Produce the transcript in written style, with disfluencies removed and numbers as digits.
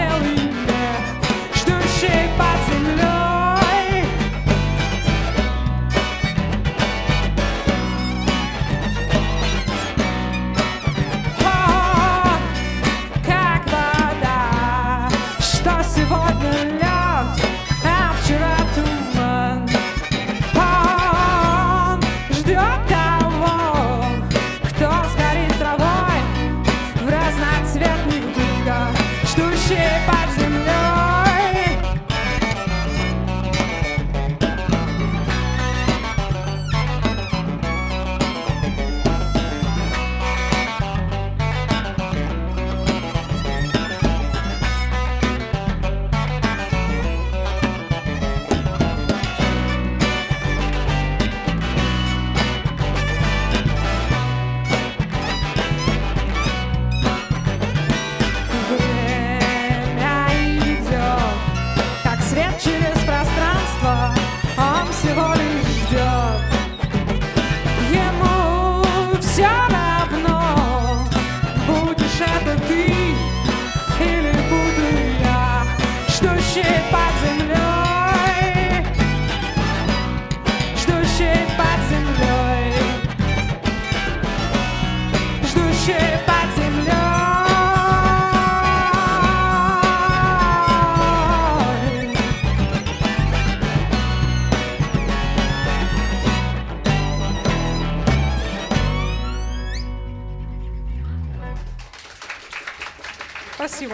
белый мех, ждущий под землей. О, как вода, что сегодня лед, а вчера туман. Он ждет того, кто сгорит травой в разноцветных дымках, ждущий под землей. Время идет, как свет через пространство, он всего лишь ждет. Ему все равно, будешь это ты или буду я, ждущий под землей, ждущий под землей, ждущий под землей. Спасибо.